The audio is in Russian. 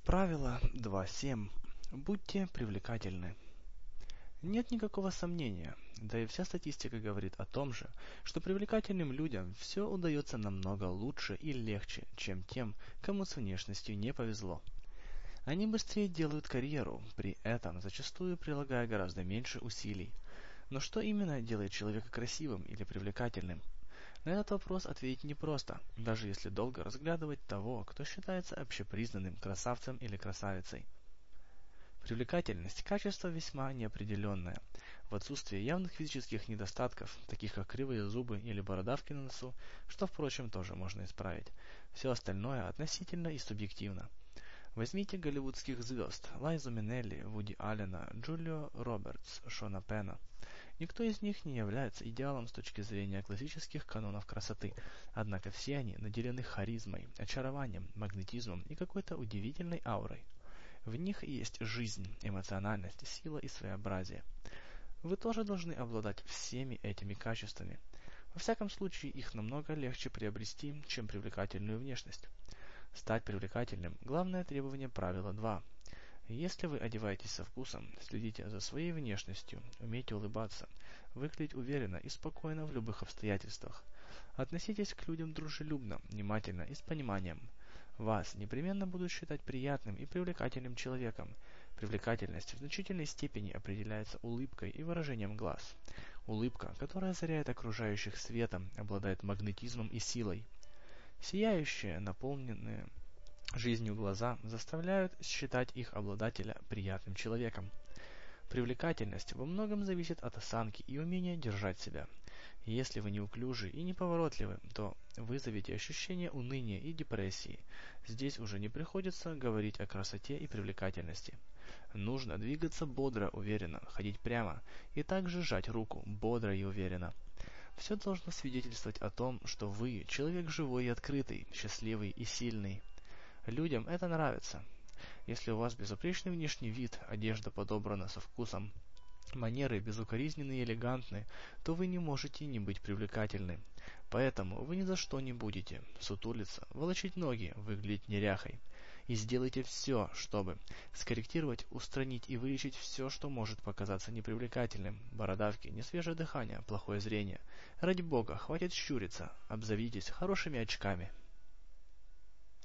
Правило 2.7. Будьте привлекательны. Нет никакого сомнения, да и вся статистика говорит о том же, что привлекательным людям все удается намного лучше и легче, чем тем, кому с внешностью не повезло. Они быстрее делают карьеру, при этом зачастую прилагая гораздо меньше усилий. Но что именно делает человека красивым или привлекательным? На этот вопрос ответить непросто, даже если долго разглядывать того, кто считается общепризнанным красавцем или красавицей. Привлекательность – качество весьма неопределенное. В отсутствии явных физических недостатков, таких как кривые зубы или бородавки на носу, что, впрочем, тоже можно исправить, все остальное относительно и субъективно. Возьмите голливудских звезд – Лайзу Минелли, Вуди Аллена, Джулио Робертс, Шона Пена. Никто из них не является идеалом с точки зрения классических канонов красоты, однако все они наделены харизмой, очарованием, магнетизмом и какой-то удивительной аурой. В них есть жизнь, эмоциональность, сила и своеобразие. Вы тоже должны обладать всеми этими качествами. Во всяком случае, их намного легче приобрести, чем привлекательную внешность. Стать привлекательным – главное требование правила 2. Если вы одеваетесь со вкусом, следите за своей внешностью, умейте улыбаться, выглядеть уверенно и спокойно в любых обстоятельствах. Относитесь к людям дружелюбно, внимательно и с пониманием. Вас непременно будут считать приятным и привлекательным человеком. Привлекательность в значительной степени определяется улыбкой и выражением глаз. Улыбка, которая озаряет окружающих светом, обладает магнетизмом и силой. Сияющие, наполненные жизнью глаза заставляют считать их обладателя приятным человеком. Привлекательность во многом зависит от осанки и умения держать себя. Если вы неуклюжи и неповоротливы, то вызовете ощущение уныния и депрессии. Здесь уже не приходится говорить о красоте и привлекательности. Нужно двигаться бодро, уверенно, ходить прямо и также сжать руку бодро и уверенно. Все должно свидетельствовать о том, что вы человек живой и открытый, счастливый и сильный. Людям это нравится. Если у вас безупречный внешний вид, одежда подобрана со вкусом, манеры безукоризненны и элегантны, то вы не можете не быть привлекательны. Поэтому вы ни за что не будете сутулиться, волочить ноги, выглядеть неряхой. И сделайте все, чтобы скорректировать, устранить и вылечить все, что может показаться непривлекательным. Бородавки, несвежее дыхание, плохое зрение. Ради бога, хватит щуриться, обзавидитесь хорошими очками.